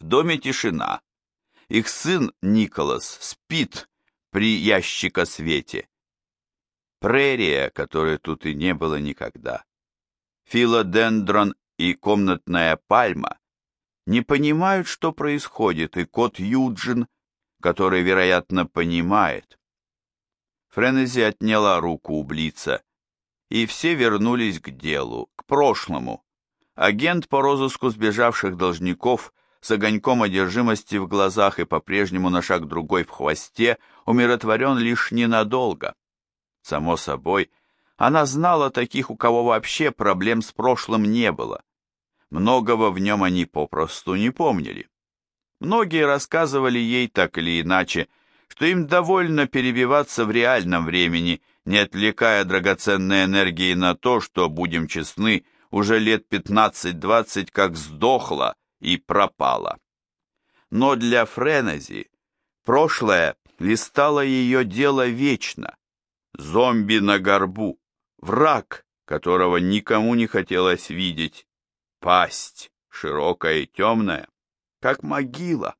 В доме тишина. Их сын Николас спит при ящикосвете. Прерия, которой тут и не было никогда. Филодендрон и комнатная пальма не понимают, что происходит, и кот Юджин, который, вероятно, понимает. Френези отняла руку у Блица, и все вернулись к делу, к прошлому. Агент по розыску сбежавших должников с огоньком одержимости в глазах и по-прежнему на шаг другой в хвосте умиротворен лишь ненадолго. Само собой, она знала таких, у кого вообще проблем с прошлым не было. Многого в нем они попросту не помнили. Многие рассказывали ей так или иначе, что им довольно перебиваться в реальном времени, не отвлекая драгоценной энергии на то, что, будем честны, уже лет 15-20 как сдохла и пропала. Но для Френези прошлое листало ее дело вечно. Зомби на горбу, враг, которого никому не хотелось видеть, пасть, широкая и темная, как могила.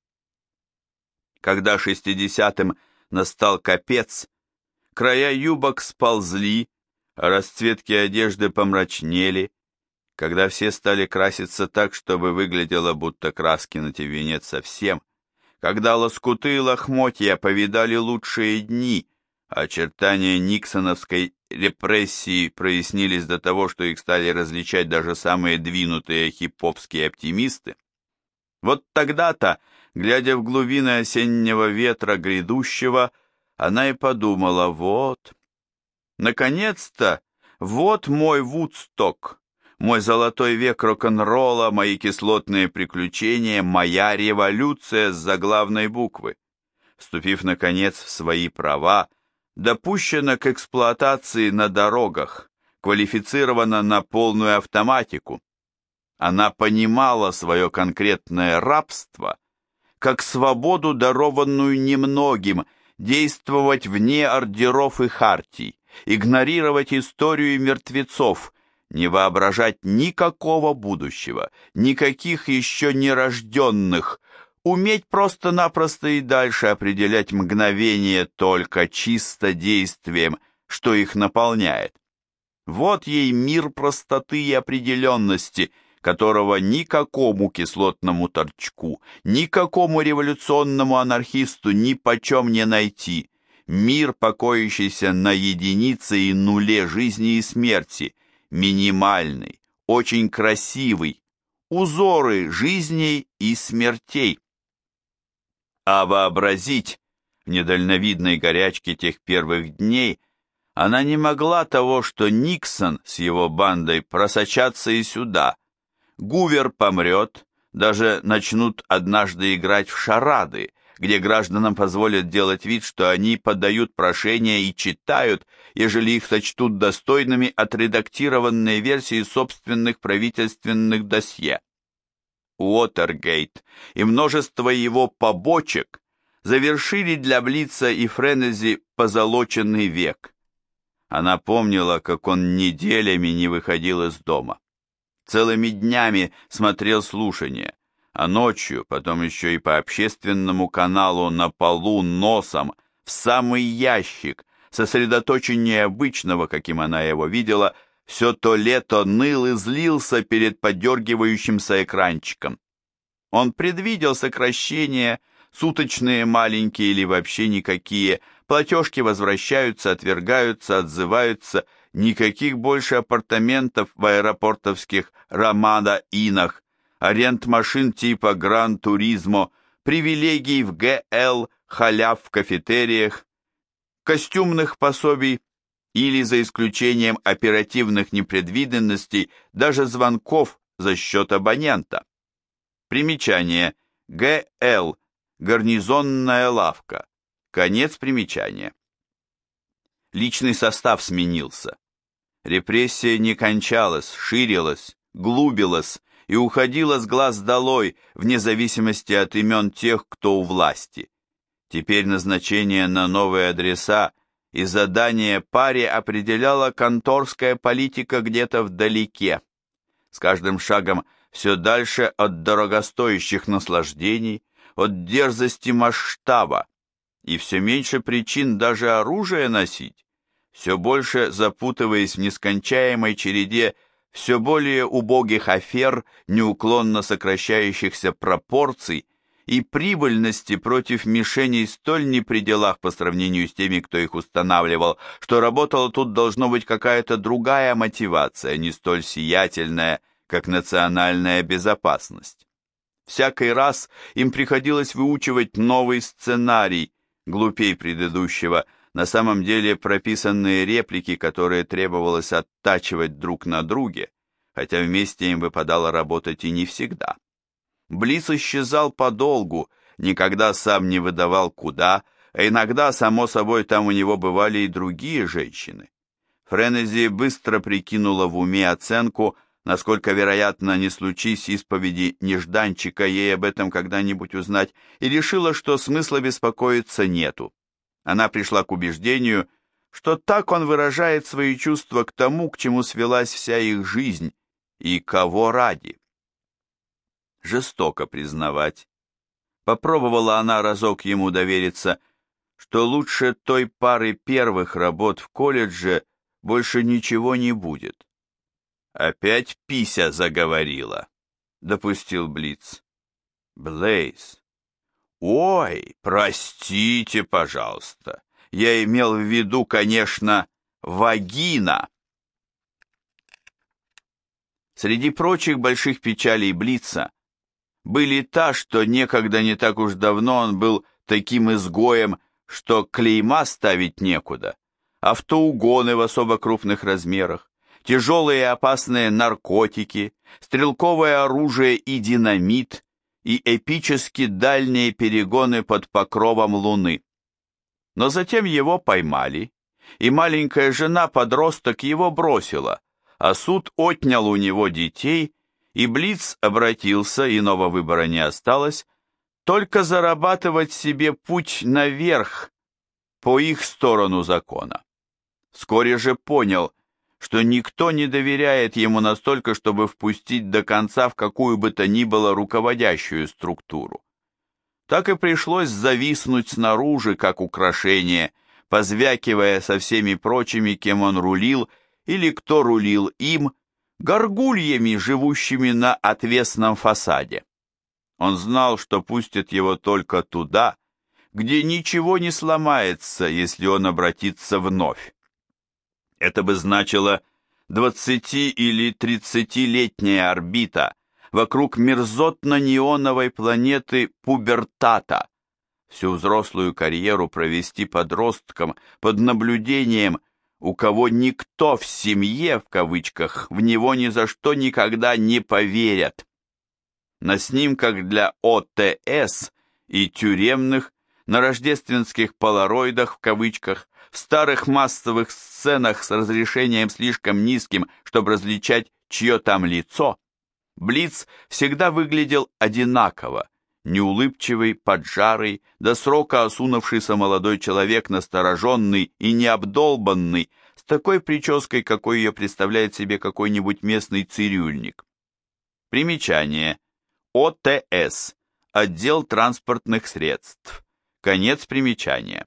Когда 60-м настал капец, края юбок сползли, а расцветки одежды помрачнели, когда все стали краситься так, чтобы выглядело, будто краски на тебе нет совсем, когда лоскуты и лохмотья повидали лучшие дни, а очертания никсоновской репрессии прояснились до того, что их стали различать даже самые двинутые хип-хопские оптимисты. Вот тогда-то, глядя в глубины осеннего ветра грядущего, она и подумала: вот, наконец-то, вот мой Вудсток, мой золотой век рок-н-ролла, мои кислотные приключения, моя революция с заглавной буквы. Вступив, наконец, в свои права, допущена к эксплуатации на дорогах, квалифицирована на полную автоматику. Она понимала свое конкретное рабство как свободу, дарованную немногим, действовать вне ордеров и хартий, игнорировать историю мертвецов, не воображать никакого будущего, никаких еще нерожденных, уметь просто-напросто и дальше определять мгновение только чисто действием, что их наполняет. Вот ей мир простоты и определенности, которого никакому кислотному торчку, никакому революционному анархисту нипочем не найти. Мир, покоящийся на единице и нуле жизни и смерти, минимальный, очень красивый, узоры жизней и смертей. А вообразить в недальновидной горячке тех первых дней она не могла того, что Никсон с его бандой просочатся и сюда. Гувер помрет, даже начнут однажды играть в шарады, где гражданам позволят делать вид, что они подают прошения и читают, ежели их сочтут достойными, отредактированные версии собственных правительственных досье. Уотергейт и множество его побочек завершили для Блица и Френези позолоченный век. Она помнила, как он неделями не выходил из дома. Целыми днями смотрел слушания, а ночью, потом еще и по общественному каналу на полу носом, в самый ящик, сосредоточеннее обычного, каким она его видела, все то лето ныл и злился перед подергивающимся экранчиком. Он предвидел сокращения, суточные маленькие или вообще никакие, платежки возвращаются, отвергаются, отзываются, никаких больше апартаментов в аэропортовских Рамада-Инах, аренд машин типа Гран-Туризмо, привилегий в ГЛ, халяв в кафетериях, костюмных пособий или, за исключением оперативных непредвиденностей, даже звонков за счет абонента. Примечание. ГЛ. Гарнизонная лавка. Конец примечания. Личный состав сменился. Репрессия не кончалась, ширилась, глубилась и уходила с глаз долой, вне зависимости от имен тех, кто у власти. Теперь назначение на новые адреса и задание паре определяла конторская политика где-то вдалеке. С каждым шагом все дальше от дорогостоящих наслаждений, от дерзости масштаба, и все меньше причин даже оружие носить, все больше запутываясь в нескончаемой череде все более убогих афер, неуклонно сокращающихся пропорций и прибыльности против мишеней столь не при делах по сравнению с теми, кто их устанавливал, что работала тут должно быть какая-то другая мотивация, не столь сиятельная, как национальная безопасность. Всякий раз им приходилось выучивать новый сценарий, глупей предыдущего, на самом деле прописанные реплики, которые требовалось оттачивать друг на друге, хотя вместе им выпадало работать и не всегда. Блиц исчезал подолгу, никогда сам не выдавал куда, а иногда, само собой, там у него бывали и другие женщины. Френези быстро прикинула в уме оценку, насколько вероятно не случись исповеди нежданчика ей об этом когда-нибудь узнать, и решила, что смысла беспокоиться нету. Она пришла к убеждению, что так он выражает свои чувства к тому, к чему свелась вся их жизнь, и кого ради. Жестоко признавать. Попробовала она разок ему довериться, что лучше той пары первых работ в колледже больше ничего не будет. Опять Пися заговорила, допустил Блиц. Блейз. Ой, простите, пожалуйста. Я имел в виду, конечно, вагина. Среди прочих больших печалей Блица были та, что некогда не так уж давно он был таким изгоем, что клейма ставить некуда, автоугоны в особо крупных размерах, тяжелые и опасные наркотики, стрелковое оружие и динамит, и эпически дальние перегоны под покровом луны. Но затем его поймали, и маленькая жена-подросток его бросила, а суд отнял у него детей, и Блиц обратился, иного выбора не осталось, только зарабатывать себе путь наверх, по их сторону закона. Вскоре же понял, что никто не доверяет ему настолько, чтобы впустить до конца в какую бы то ни было руководящую структуру. Так и пришлось зависнуть снаружи, как украшение, позвякивая со всеми прочими, кем он рулил, или кто рулил им, горгульями, живущими на отвесном фасаде. Он знал, что пустят его только туда, где ничего не сломается, если он обратится вновь. Это бы значило 20- или 30-летняя орбита вокруг мерзотно-неоновой планеты Пубертата, всю взрослую карьеру провести подростком под наблюдением, у кого никто в семье, в кавычках, в него ни за что никогда не поверят. На снимках для ОТС и тюремных, на рождественских полароидах, в кавычках, в старых массовых сценах с разрешением слишком низким, чтобы различать, чье там лицо, Блиц всегда выглядел одинаково, неулыбчивый, поджарый, до срока осунувшийся молодой человек, настороженный и необдолбанный, с такой прической, какой ее представляет себе какой-нибудь местный цирюльник. Примечание. ОТС. Отдел транспортных средств. Конец примечания.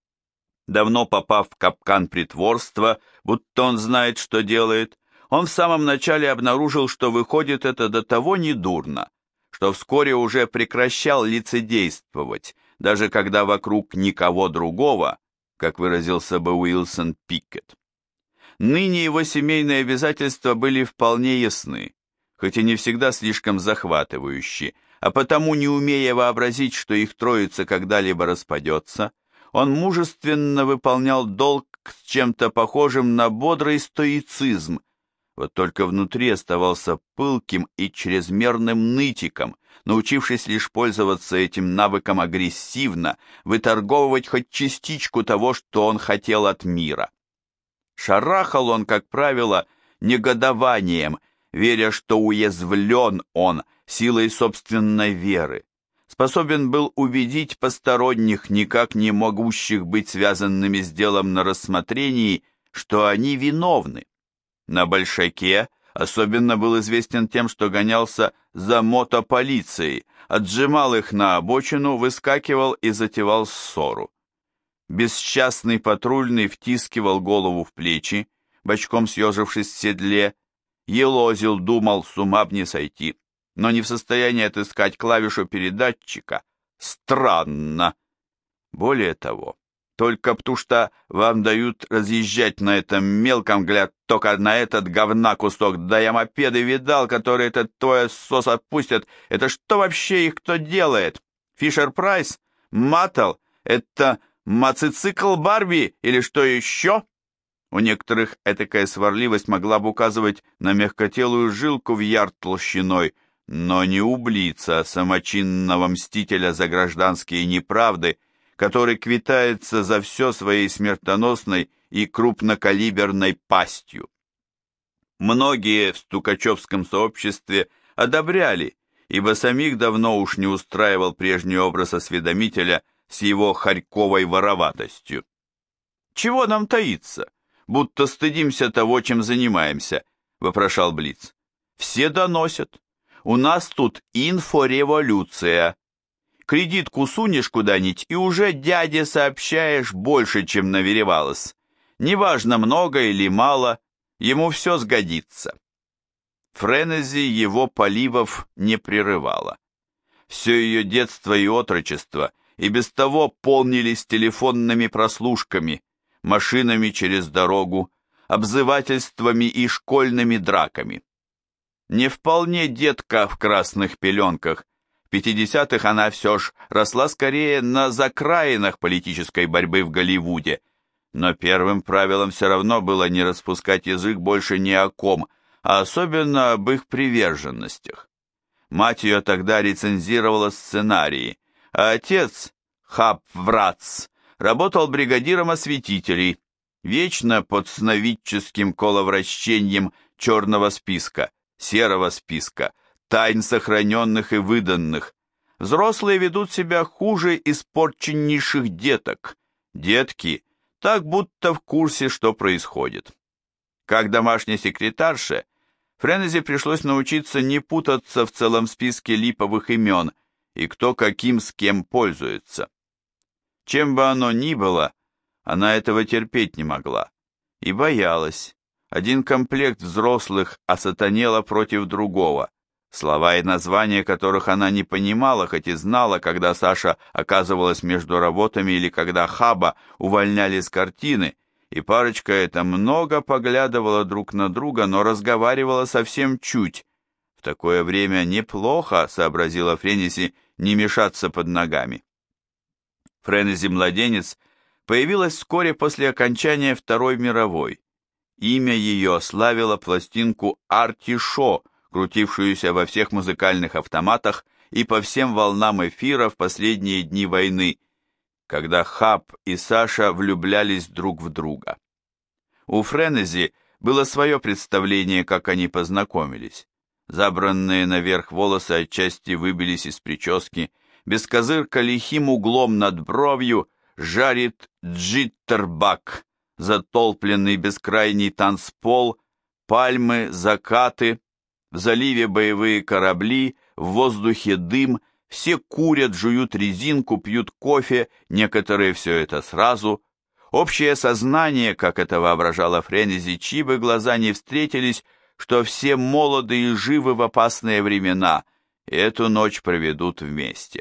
Давно попав в капкан притворства, будто он знает, что делает, он в самом начале обнаружил, что выходит это до того недурно, что вскоре уже прекращал лицедействовать, даже когда вокруг никого другого, как выразился бы Уилсон Пиккет. Ныне его семейные обязательства были вполне ясны, хоть и не всегда слишком захватывающие, а потому, не умея вообразить, что их троица когда-либо распадется, он мужественно выполнял долг с чем-то похожим на бодрый стоицизм, вот только внутри оставался пылким и чрезмерным нытиком, научившись лишь пользоваться этим навыком агрессивно, выторговывать хоть частичку того, что он хотел от мира. Шарахал он, как правило, негодованием, веря, что уязвлен он силой собственной веры, способен был убедить посторонних, никак не могущих быть связанными с делом на рассмотрении, что они виновны. На большаке Особенно был известен тем, что гонялся за мотополицией, отжимал их на обочину, выскакивал и затевал ссору. Бесчастный патрульный втискивал голову в плечи, бочком съежившись в седле, елозил, думал, с ума б не сойти, но не в состоянии отыскать клавишу передатчика. Странно. Более того, только потому что вам дают разъезжать на этом мелком, глядь, только на этот говна кусок, да я мопеды видал, которые этот твой сос отпустят. Это что вообще их кто делает? Фишер-Прайс? Маттел? Это мотоцикл Барби или что еще? У некоторых этакая сварливость могла бы указывать на мягкотелую жилку в ярд толщиной, но не ублица самочинного мстителя за гражданские неправды, который квитается за все своей смертоносной и крупнокалиберной пастью. Многие в стукачевском сообществе одобряли, ибо самих давно уж не устраивал прежний образ осведомителя с его хорьковой вороватостью. «Чего нам таиться? Будто стыдимся того, чем занимаемся», — вопрошал Блиц. «Все доносят. У нас тут инфореволюция. Кредитку сунешь куда-нибудь, и уже дяде сообщаешь больше, чем наверевалось. Неважно, много или мало, ему все сгодится». Френези его поливов не прерывала. Все ее детство и отрочество и без того полнились телефонными прослушками, машинами через дорогу, обзывательствами и школьными драками. Не вполне детка в красных пеленках. В 50-х она все ж росла скорее на закраинах политической борьбы в Голливуде, но первым правилом все равно было не распускать язык больше ни о ком, а особенно об их приверженностях. Мать ее тогда рецензировала сценарии, а отец, Хаб Врац, работал бригадиром осветителей, вечно под сновидческим коловращением черного списка, серого списка, тайн сохраненных и выданных. Взрослые ведут себя хуже испорченнейших деток. Детки так будто в курсе, что происходит. Как домашней секретарше, Френези пришлось научиться не путаться в целом списке липовых имен и кто каким с кем пользуется. Чем бы оно ни было, она этого терпеть не могла и боялась. Один комплект взрослых осатанело против другого, слова и названия которых она не понимала, хоть и знала, когда Саша оказывалась между работами или когда Хаба увольняли с картины, и парочка эта много поглядывала друг на друга, но разговаривала совсем чуть. В такое время неплохо, сообразила Френези, не мешаться под ногами. Френези-младенец появилась вскоре после окончания Второй мировой. Имя ее славило пластинку «Арти Шо», крутившуюся во всех музыкальных автоматах и по всем волнам эфира в последние дни войны, когда Хаб и Саша влюблялись друг в друга. У Френези было свое представление, как они познакомились. Забранные наверх волосы отчасти выбились из прически, бескозырка лихим углом над бровью жарит джиттербак, затолпленный бескрайний танцпол, пальмы, закаты, в заливе боевые корабли, в воздухе дым, все курят, жуют резинку, пьют кофе, некоторые все это сразу. Общее сознание, как это воображала Френези, чьи бы глаза не встретились, что все молоды и живы в опасные времена, и эту ночь проведут вместе.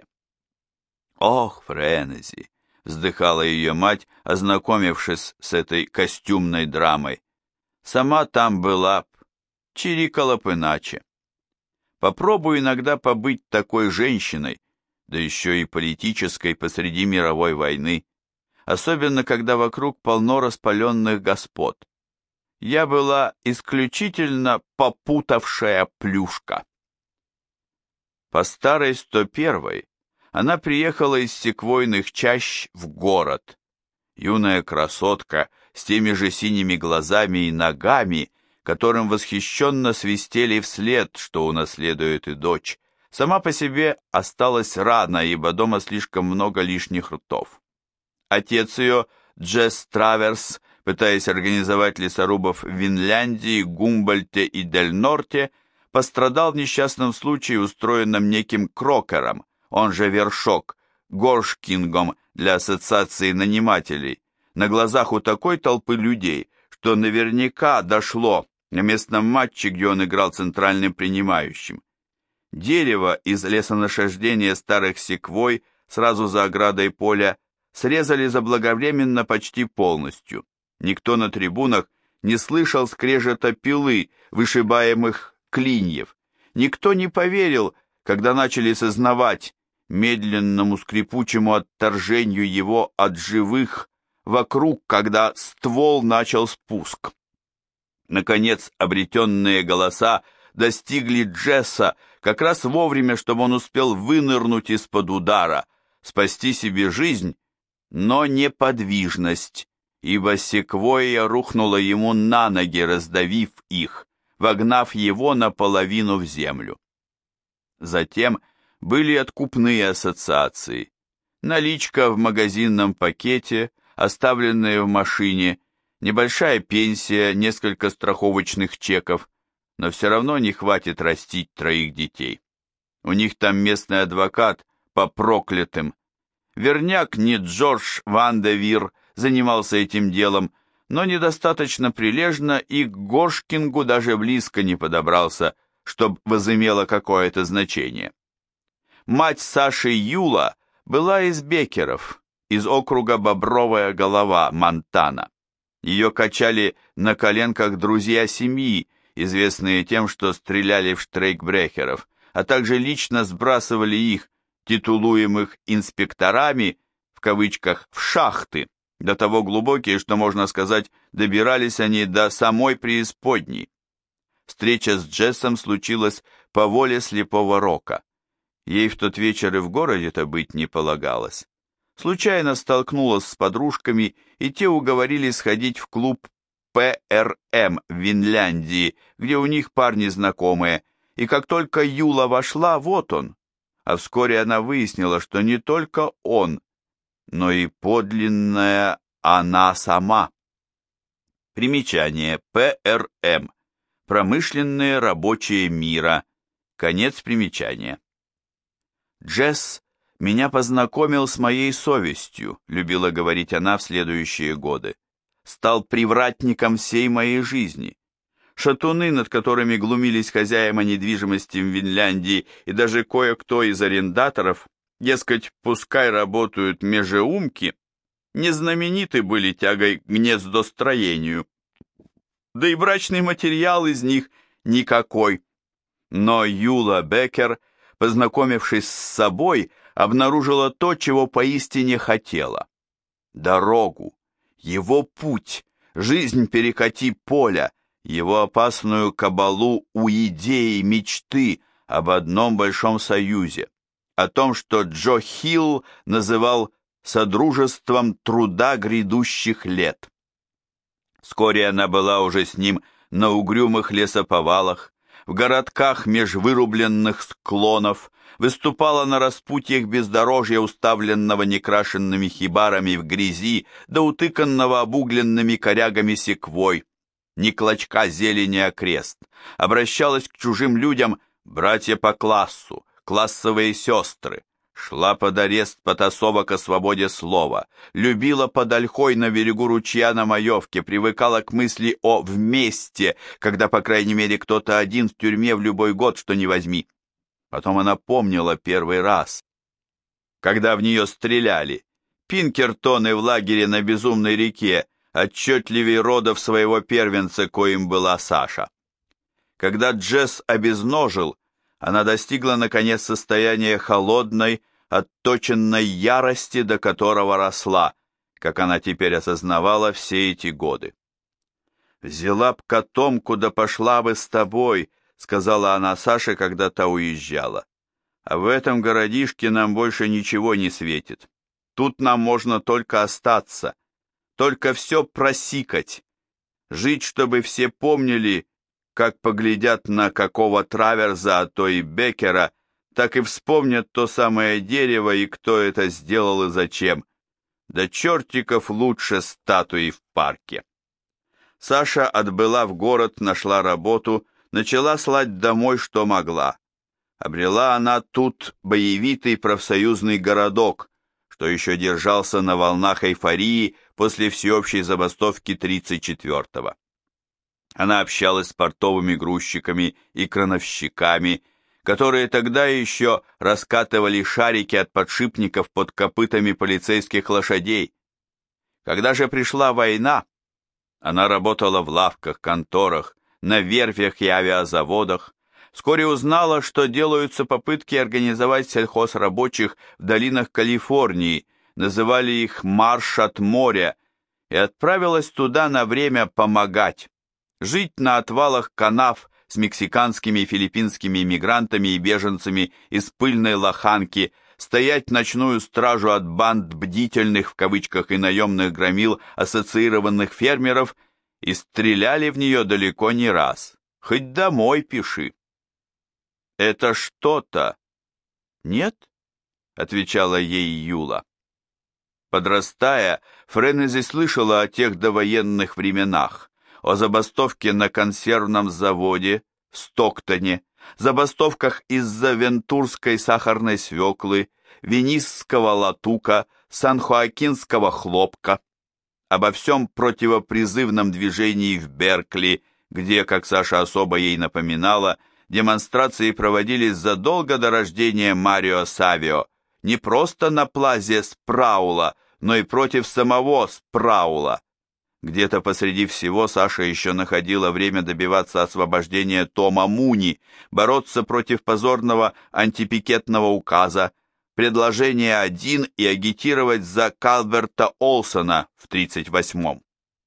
«Ох, Френези!» — вздыхала ее мать, ознакомившись с этой костюмной драмой. «Сама там была б, чирикала б иначе. Попробуй иногда побыть такой женщиной, да еще и политической посреди мировой войны, особенно когда вокруг полно распаленных господ. Я была исключительно попутавшая плюшка». По старой 101-й она приехала из секвойных чащ в город. Юная красотка с теми же синими глазами и ногами, которым восхищенно свистели вслед, что унаследует и дочь, сама по себе осталась рано, ибо дома слишком много лишних ртов. Отец ее, Джесс Траверс, пытаясь организовать лесорубов в Винляндии, Гумбольдте и Дель-Норте, пострадал в несчастном случае, устроенном неким Крокером, он же Вершок, Горшкингом для ассоциации нанимателей, на глазах у такой толпы людей, что наверняка дошло на местном матче, где он играл центральным принимающим. Дерево из лесонасаждения старых секвой сразу за оградой поля срезали заблаговременно почти полностью. Никто на трибунах не слышал скрежета пилы, вышибаемых клиньев. Никто не поверил, когда начали сознавать медленному скрипучему отторжению его от живых вокруг, когда ствол начал спуск. Наконец, обретенные голоса достигли Джесса как раз вовремя, чтобы он успел вынырнуть из-под удара, спасти себе жизнь, но неподвижность, ибо секвойя рухнула ему на ноги, раздавив их, вогнав его наполовину в землю. Затем были откупные ассоциации, наличка в магазинном пакете, оставленные в машине, небольшая пенсия, несколько страховочных чеков, но все равно не хватит растить 3 детей. У них там местный адвокат по проклятым. Верняк не Джордж Ван де Вир занимался этим делом, но недостаточно прилежно и к Горшкингу даже близко не подобрался, чтобы возымело какое-то значение. Мать Саши Юла была из Беккеров, из округа Бобровая голова, Монтана. Ее качали на коленках друзья семьи, известные тем, что стреляли в штрейкбрехеров, а также лично сбрасывали их, титулуемых инспекторами, в кавычках, в шахты, до того глубокие, что, можно сказать, добирались они до самой преисподней. Встреча с Джессом случилась по воле слепого Рока. Ей в тот вечер и в городе-то быть не полагалось. Случайно столкнулась с подружками, и те уговорили сходить в клуб ПРМ в Винляндии, где у них парни знакомые, и как только Юла вошла, вот он. А вскоре она выяснила, что не только он, но и подлинная она сама. Примечание. ПРМ. Промышленные рабочие мира. Конец примечания. Джесс меня познакомил с моей совестью, любила говорить она в следующие годы. Стал привратником всей моей жизни. Шатуны, над которыми глумились хозяева недвижимости в Винляндии и даже кое-кто из арендаторов, дескать, пускай работают межеумки, не знамениты были тягой к гнездостроению. Да и брачный материал из них никакой. Но Юла Беккер, познакомившись с собой, обнаружила то, чего поистине хотела. Дорогу, его путь, жизнь перекати поля, его опасную кабалу у идеи, мечты об одном большом союзе, о том, что Джо Хилл называл «содружеством труда грядущих лет». Вскоре она была уже с ним на угрюмых лесоповалах, в городках меж вырубленных склонов, выступала на распутьях бездорожья, уставленного некрашенными хибарами в грязи, да утыканного обугленными корягами секвой, ни клочка зелени окрест, обращалась к чужим людям братья по классу, классовые сестры, шла под арест потасовок о свободе слова, любила под ольхой на берегу ручья на Маевке, привыкала к мысли о «вместе», когда, по крайней мере, кто-то один в тюрьме в любой год, что ни возьми. Потом она помнила первый раз, когда в нее стреляли. Пинкертоны в лагере на Безумной реке, отчетливее родов своего первенца, коим была Саша. Когда Джесс обезножил, она достигла, наконец, состояния холодной, отточенной ярости, до которого росла, как она теперь осознавала все эти годы. «Взяла б котомку, да пошла бы с тобой», — сказала она Саше, когда та уезжала. «А в этом городишке нам больше ничего не светит. Тут нам можно только остаться, только все просикать, жить, чтобы все помнили, как поглядят на какого Траверза, а то и Беккера, так и вспомнят то самое дерево и кто это сделал и зачем. Да чертиков лучше статуи в парке». Саша отбыла в город, нашла работу, начала слать домой, что могла. Обрела она тут боевитый профсоюзный городок, что еще держался на волнах эйфории после всеобщей забастовки 34-го. Она общалась с портовыми грузчиками и крановщиками, которые тогда еще раскатывали шарики от подшипников под копытами полицейских лошадей. Когда же пришла война, она работала в лавках, конторах, на верфях и авиазаводах, вскоре узнала, что делаются попытки организовать сельхозрабочих в долинах Калифорнии, называли их «Марш от моря», и отправилась туда на время помогать, жить на отвалах канав с мексиканскими и филиппинскими иммигрантами и беженцами из пыльной лоханки, стоять ночную стражу от банд бдительных в кавычках и наемных громил ассоциированных фермеров, и стреляли в нее далеко не раз, хоть домой пиши. «Это что-то?» «Нет?» — отвечала ей Юла. Подрастая, Френези слышала о тех довоенных временах, о забастовке на консервном заводе в Стоктоне, забастовках из-за вентурской сахарной свеклы, венисского латука, сан-хоакинского хлопка, обо всем противопризывном движении в Беркли, где, как Саша особо ей напоминала, демонстрации проводились задолго до рождения Марио Савио, не просто на плазе Спраула, но и против самого Спраула. Где-то посреди всего Саша еще находила время добиваться освобождения Тома Муни, бороться против позорного антипикетного указа, предложения 1 и агитировать за Калверта Олсона в 38-м.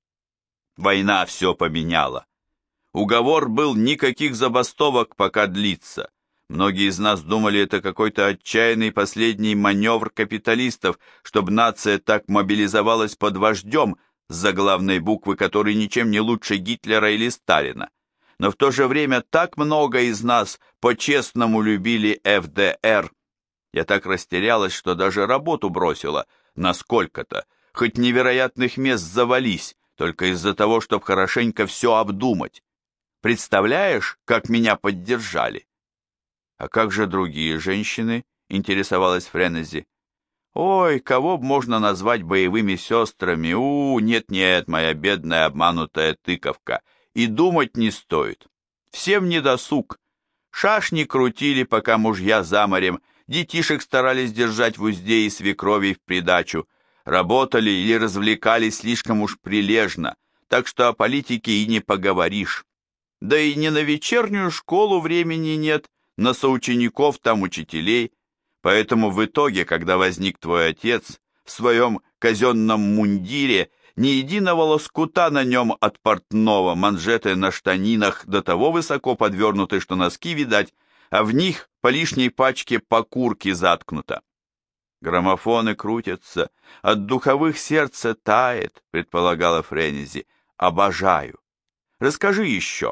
Война все поменяла. Уговор был никаких забастовок пока длится. Многие из нас думали, это какой-то отчаянный последний маневр капиталистов, чтобы нация так мобилизовалась под вождем, с заглавной буквы, который ничем не лучше Гитлера или Сталина. Но в то же время так много из нас по-честному любили ФДР. Я так растерялась, что даже работу бросила на сколько-то, хоть невероятных мест завались, только из-за того, чтобы хорошенько все обдумать. Представляешь, как меня поддержали? А как же другие женщины, интересовалась Френези. Ой, кого б можно назвать боевыми сестрами? Нет-нет, моя бедная обманутая тыковка. И думать не стоит. Всем недосуг. Шашни крутили, пока мужья за морем, детишек старались держать в узде и свекровей в придачу, работали или развлекались слишком уж прилежно, так что о политике и не поговоришь. Да и не на вечернюю школу времени нет, на соучеников там учителей, поэтому в итоге, когда возник твой отец в своем казенном мундире, ни единого лоскута на нем от портного, манжеты на штанинах до того высоко подвернуты, что носки видать, а в них по лишней пачке покурки заткнуто. Граммофоны крутятся, от духовых сердце тает, предполагала Френези. Обожаю. Расскажи еще.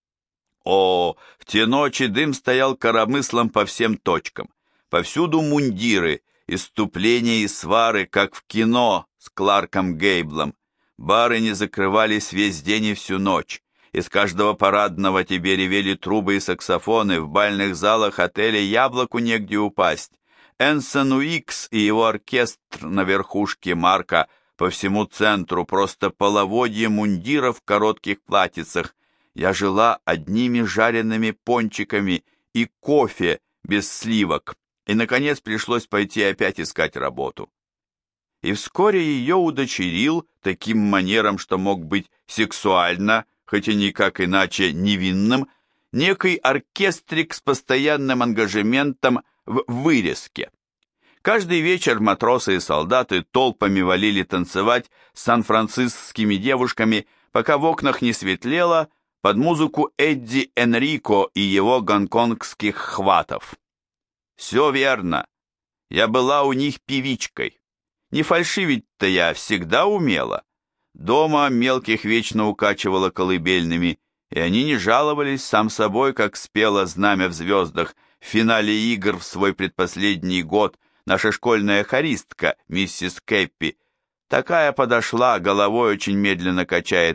О, в те ночи дым стоял коромыслом по всем точкам. Повсюду мундиры, исступления и свары, как в кино с Кларком Гейблом. Бары не закрывались весь день и всю ночь. Из каждого парадного тебе ревели трубы и саксофоны, в бальных залах отеля яблоку негде упасть. Энсон Уикс и его оркестр на верхушке Марка по всему центру, просто половодье мундиров в коротких платьицах. Я жила одними жареными пончиками и кофе без сливок, и, наконец, пришлось пойти опять искать работу. И вскоре ее удочерил таким манером, что мог быть сексуально, хоть и никак иначе невинным, некий оркестрик с постоянным ангажементом в вырезке. Каждый вечер матросы и солдаты толпами валили танцевать с сан-францискими девушками, пока в окнах не светлело, под музыку Эдди Энрико и его гонконгских хватов. Все верно. Я была у них певичкой. Не фальшивить-то я всегда умела. Дома мелких вечно укачивала колыбельными, и они не жаловались сам собой, как спело знамя в звездах в финале игр в свой предпоследний год. Наша школьная хористка, миссис Кэппи, такая подошла, головой очень медленно качает.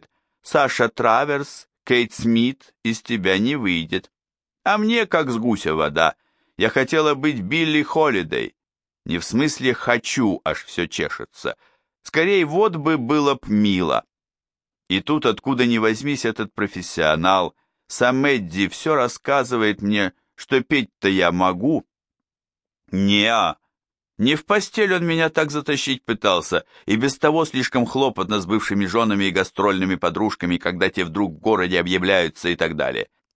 Саша Траверс, Кейт Смит из тебя не выйдет. А мне, как с гуся вода, я хотела быть Билли Холидей. Не в смысле «хочу», аж все чешется. Скорее, вот бы было б мило. И тут, откуда ни возьмись, этот профессионал, сам Эдди, все рассказывает мне, что петь-то я могу. Не-а, не в постель он меня так затащить пытался, и без того слишком хлопотно с бывшими женами и гастрольными подружками, когда те вдруг в городе объявляются и так далее.